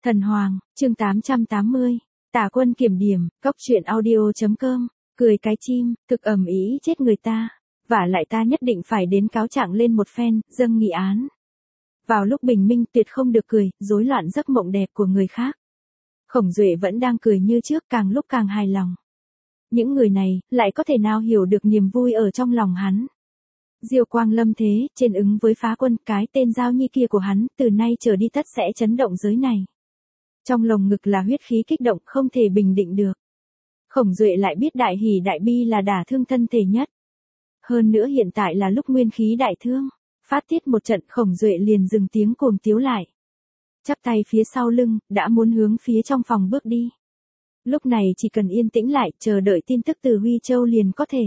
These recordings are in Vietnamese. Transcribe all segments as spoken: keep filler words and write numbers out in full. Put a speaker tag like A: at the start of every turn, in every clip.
A: Thần Hoàng, chương tám trăm tám mươi, Tả Quân kiểm điểm, cóc truyện audio.com, cười cái chim, thực ầm ý chết người ta, vả lại ta nhất định phải đến cáo trạng lên một phen, dâng nghị án. Vào lúc bình minh tuyệt không được cười, rối loạn giấc mộng đẹp của người khác. Khổng Duệ vẫn đang cười như trước, càng lúc càng hài lòng. Những người này, lại có thể nào hiểu được niềm vui ở trong lòng hắn. Diêu Quang lâm thế, trên ứng với Phá Quân, cái tên Giao Nhi kia của hắn, từ nay trở đi tất sẽ chấn động giới này. Trong lồng ngực là huyết khí kích động, không thể bình định được. Khổng Duệ lại biết đại hỉ đại bi là đả thương thân thể nhất. Hơn nữa hiện tại là lúc nguyên khí đại thương. Phát tiết một trận, Khổng Duệ liền dừng tiếng cồm tiếu lại. Chắp tay phía sau lưng, đã muốn hướng phía trong phòng bước đi. Lúc này chỉ cần yên tĩnh lại, chờ đợi tin tức từ Huy Châu liền có thể.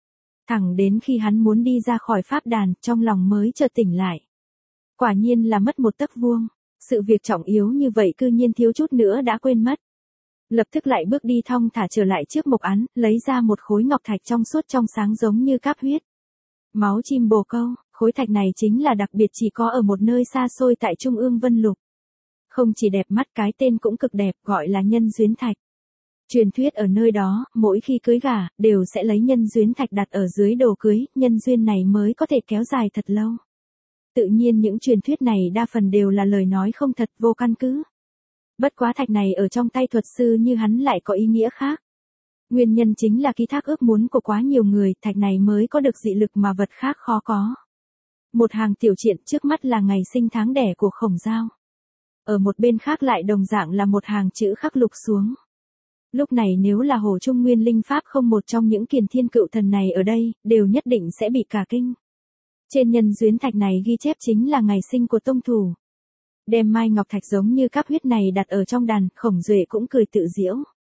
A: Thẳng đến khi hắn muốn đi ra khỏi pháp đàn, trong lòng mới chợt tỉnh lại. Quả nhiên là mất một tấc vuông. Sự việc trọng yếu như vậy cư nhiên thiếu chút nữa đã quên mất. Lập tức lại bước đi thong thả trở lại trước mộc án, lấy ra một khối ngọc thạch trong suốt trong sáng giống như cáp huyết. Máu chim bồ câu, khối thạch này chính là đặc biệt chỉ có ở một nơi xa xôi tại Trung ương Vân Lục. Không chỉ đẹp mắt, cái tên cũng cực đẹp, gọi là nhân duyến thạch. Truyền thuyết ở nơi đó, mỗi khi cưới gả, đều sẽ lấy nhân duyến thạch đặt ở dưới đồ cưới, nhân duyên này mới có thể kéo dài thật lâu. Tự nhiên những truyền thuyết này đa phần đều là lời nói không thật, vô căn cứ. Bất quá thạch này ở trong tay thuật sư như hắn lại có ý nghĩa khác. Nguyên nhân chính là ký thác ước muốn của quá nhiều người, thạch này mới có được dị lực mà vật khác khó có. Một hàng tiểu triện trước mắt là ngày sinh tháng đẻ của Khổng Giao. Ở một bên khác lại đồng dạng là một hàng chữ khắc lục xuống. Lúc này nếu là Hồ Trung Nguyên Linh Pháp không một trong những kiền thiên cựu thần này ở đây, đều nhất định sẽ bị cả kinh. Trên nhân duyến thạch này ghi chép chính là ngày sinh của tông thủ. Đem mai ngọc thạch giống như cáp huyết này đặt ở trong đàn, Khổng Duệ cũng cười tự giễu.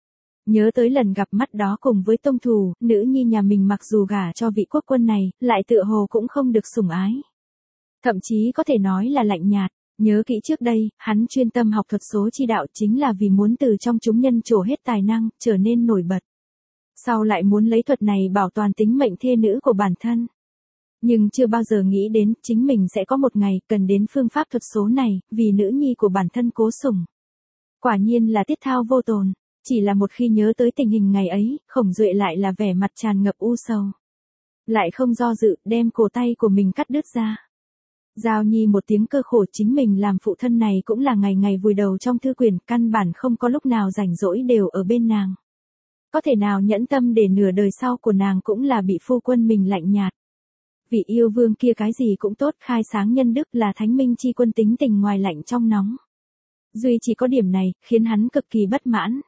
A: Nhớ tới lần gặp mắt đó cùng với tông thủ, nữ nhi nhà mình mặc dù gả cho vị quốc quân này, lại tựa hồ cũng không được sủng ái. Thậm chí có thể nói là lạnh nhạt. Nhớ kỹ trước đây, hắn chuyên tâm học thuật số chi đạo chính là vì muốn từ trong chúng nhân trổ hết tài năng, trở nên nổi bật. Sau lại muốn lấy thuật này bảo toàn tính mệnh thê nữ của bản thân. Nhưng chưa bao giờ nghĩ đến chính mình sẽ có một ngày cần đến phương pháp thuật số này, vì nữ nhi của bản thân cố sủng. Quả nhiên là tiết thao vô tồn, chỉ là một khi nhớ tới tình hình ngày ấy, Khổng Duệ lại là vẻ mặt tràn ngập u sầu. Lại không do dự, đem cổ tay của mình cắt đứt ra. Giao Nhi một tiếng cơ khổ, chính mình làm phụ thân này cũng là ngày ngày vùi đầu trong thư quyển, căn bản không có lúc nào rảnh rỗi đều ở bên nàng. Có thể nào nhẫn tâm để nửa đời sau của nàng cũng là bị phu quân mình lạnh nhạt. Vị yêu vương kia cái gì cũng tốt, khai sáng nhân đức, là thánh minh chi quân, tính tình ngoài lạnh trong nóng. Duy chỉ có điểm này, khiến hắn cực kỳ bất mãn.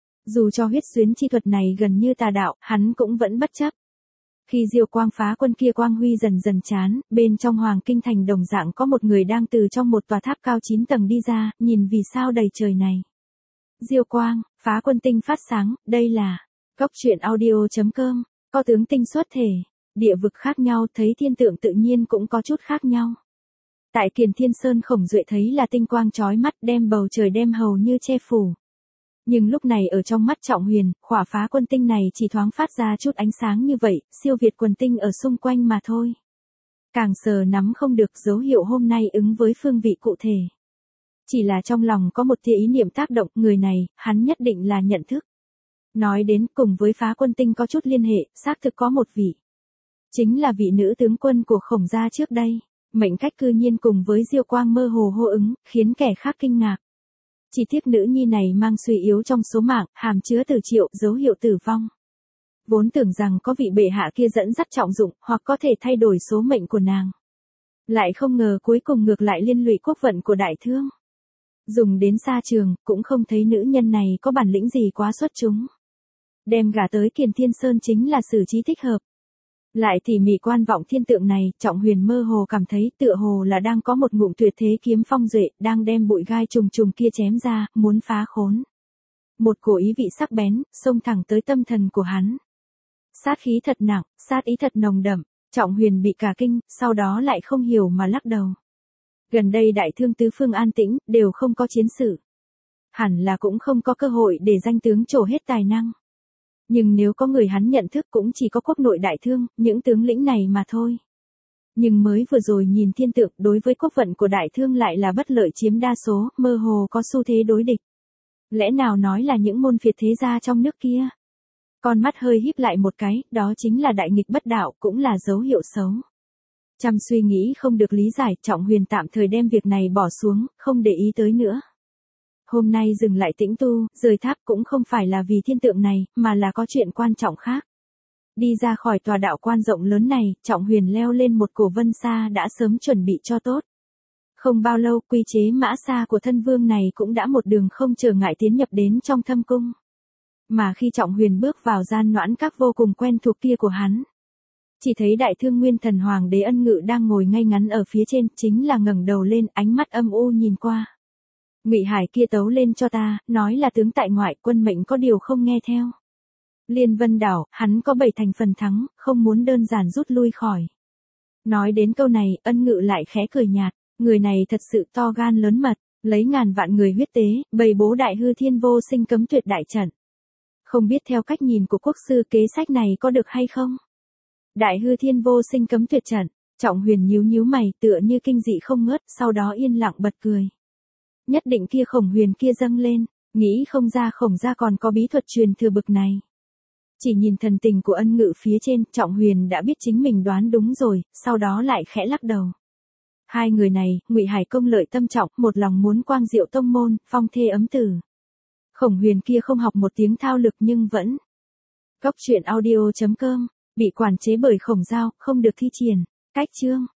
A: Dù cho huyết xuyến chi thuật này gần như tà đạo, hắn cũng vẫn bất chấp. Khi Diêu Quang Phá Quân kia quang huy dần dần chán, bên trong Hoàng Kinh Thành đồng dạng có một người đang từ trong một tòa tháp cao chín tầng đi ra, nhìn vì sao đầy trời này. Diêu Quang, Phá Quân tinh phát sáng, đây là cóc truyện audio.com, có tướng tinh xuất thể, địa vực khác nhau, thấy thiên tượng tự nhiên cũng có chút khác nhau. Tại Kiền Thiên Sơn, Khổng Duệ thấy là tinh quang chói mắt, đem bầu trời đem hầu như che phủ. Nhưng lúc này ở trong mắt Trọng Huyền, khỏa Phá Quân tinh này chỉ thoáng phát ra chút ánh sáng như vậy, siêu việt quần tinh ở xung quanh mà thôi. Càng sờ nắm không được dấu hiệu hôm nay ứng với phương vị cụ thể. Chỉ là trong lòng có một tia ý niệm tác động, người này, hắn nhất định là nhận thức. Nói đến cùng với Phá Quân tinh có chút liên hệ, xác thực có một vị. Chính là vị nữ tướng quân của Khổng gia trước đây, mệnh cách cư nhiên cùng với Diêu Quang mơ hồ hô ứng, khiến kẻ khác kinh ngạc. Chỉ tiếc nữ nhi này mang suy yếu trong số mạng, hàm chứa tử triệu, dấu hiệu tử vong. Vốn tưởng rằng có vị bệ hạ kia dẫn dắt trọng dụng, hoặc có thể thay đổi số mệnh của nàng. Lại không ngờ cuối cùng ngược lại liên lụy quốc vận của đại thương. Dùng đến xa trường, cũng không thấy nữ nhân này có bản lĩnh gì quá xuất chúng. Đem gả tới Kiền Thiên Sơn chính là xử trí thích hợp. Lại tỉ mỉ quan vọng thiên tượng này, Trọng Huyền mơ hồ cảm thấy tựa hồ là đang có một ngụm tuyệt thế kiếm phong duệ, đang đem bụi gai trùng trùng kia chém ra, muốn phá khốn. Một cổ ý vị sắc bén, xông thẳng tới tâm thần của hắn. Sát khí thật nặng, sát ý thật nồng đậm, Trọng Huyền bị cả kinh, sau đó lại không hiểu mà lắc đầu. Gần đây đại thương tứ phương an tĩnh, đều không có chiến sự. Hẳn là cũng không có cơ hội để danh tướng trổ hết tài năng. Nhưng nếu có người hắn nhận thức cũng chỉ có quốc nội đại thương, những tướng lĩnh này mà thôi. Nhưng mới vừa rồi nhìn thiên tượng đối với quốc vận của đại thương lại là bất lợi chiếm đa số, mơ hồ có xu thế đối địch. Lẽ nào nói là những môn phiệt thế gia trong nước kia? Con mắt hơi híp lại một cái, đó chính là đại nghịch bất đạo, cũng là dấu hiệu xấu. Trăm suy nghĩ không được lý giải, Trọng Huyền tạm thời đem việc này bỏ xuống, không để ý tới nữa. Hôm nay dừng lại tĩnh tu, rời tháp cũng không phải là vì thiên tượng này, mà là có chuyện quan trọng khác. Đi ra khỏi tòa đạo quan rộng lớn này, Trọng Huyền leo lên một cổ vân xa đã sớm chuẩn bị cho tốt. Không bao lâu, quy chế mã xa của thân vương này cũng đã một đường không trở ngại tiến nhập đến trong thâm cung. Mà khi Trọng Huyền bước vào gian noãn các vô cùng quen thuộc kia của hắn, chỉ thấy đại thương nguyên thần hoàng đế Ân Ngự đang ngồi ngay ngắn ở phía trên, chính là ngẩng đầu lên, ánh mắt âm u nhìn qua. Ngụy Hải kia tấu lên cho ta, nói là tướng tại ngoại, quân mệnh có điều không nghe theo. Liên Vân đảo, hắn có bảy thành phần thắng, không muốn đơn giản rút lui khỏi. Nói đến câu này, Ân Ngự lại khẽ cười nhạt, người này thật sự to gan lớn mật, lấy ngàn vạn người huyết tế, bày bố đại hư thiên vô sinh cấm tuyệt đại trận. Không biết theo cách nhìn của quốc sư kế sách này có được hay không? Đại hư thiên vô sinh cấm tuyệt trận, Trọng Huyền nhíu nhíu mày tựa như kinh dị không ngớt, sau đó yên lặng bật cười. Nhất định kia Khổng Huyền kia dâng lên, nghĩ không ra Khổng gia còn có bí thuật truyền thừa bực này. Chỉ nhìn thần tình của Ân Ngự phía trên, Trọng Huyền đã biết chính mình đoán đúng rồi, sau đó lại khẽ lắc đầu. Hai người này, Ngụy Hải công lợi tâm trọng, một lòng muốn quang diệu tông môn, phong thê ấm tử. Khổng Huyền kia không học một tiếng thao lực nhưng vẫn. Góc truyện audio chấm com, bị quản chế bởi Khổng Giao, không được thi triển. Cách chương.